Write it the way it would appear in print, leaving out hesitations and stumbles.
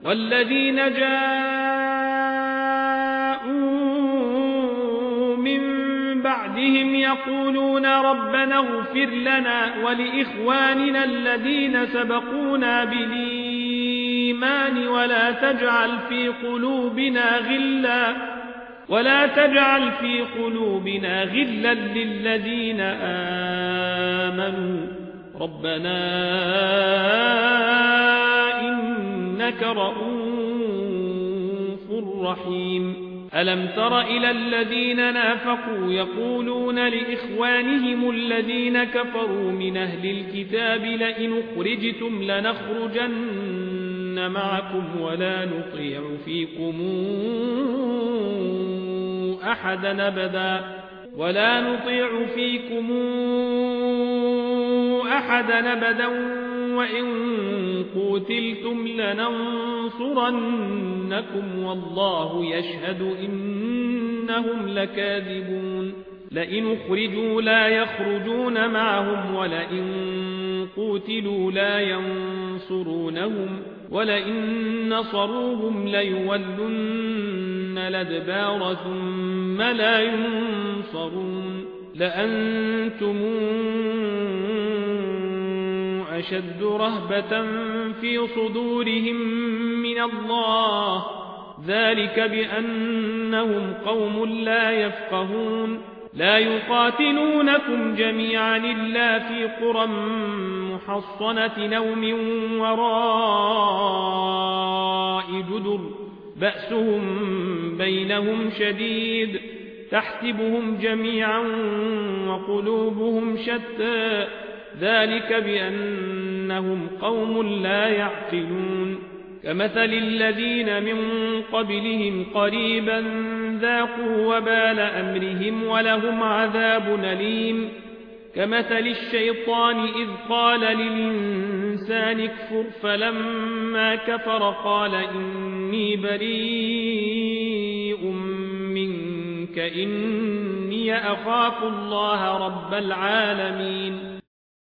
والذين جاءوا من بعدهم يقولون ربنا اغفر لنا ولإخواننا الذين سبقونا بالإيمان ولا تجعل في قلوبنا غلا للذين آمنوا ربنا إنك رؤوف رحيم ألم تر إلى الذين نافقوا يقولون لإخوانهم الذين كفروا من أهل الكتاب لئن أخرجتم لنخرجن معكم ولا نطيع فيكم أحدا أبدا وإن قوتلتم لننصرنكم والله يشهد إنهم لكاذبون لئن أخرجوا لا يخرجون معهم ولئن قوتلوا لا ينصرونهم ولئن نصروهم ليولن الأدبار ثم لا ينصرون لأنتم أشد رهبة في صدورهم من الله ذلك بأنهم قوم لا يفقهون لا يقاتلونكم جميعا إلا في قرى محصنة أو من وراء جدر بأسهم بينهم شديد تحسبهم جميعا وقلوبهم شتى ذلك بأنهم قوم لا يعقلون كمثل الذين من قبلهم قريبا ذاقوا وبال أمرهم ولهم عذاب أليم كمثل الشيطان إذ قال للإنسان اكفر فلما كفر قال إني بريء منك إني أخاف الله رب العالمين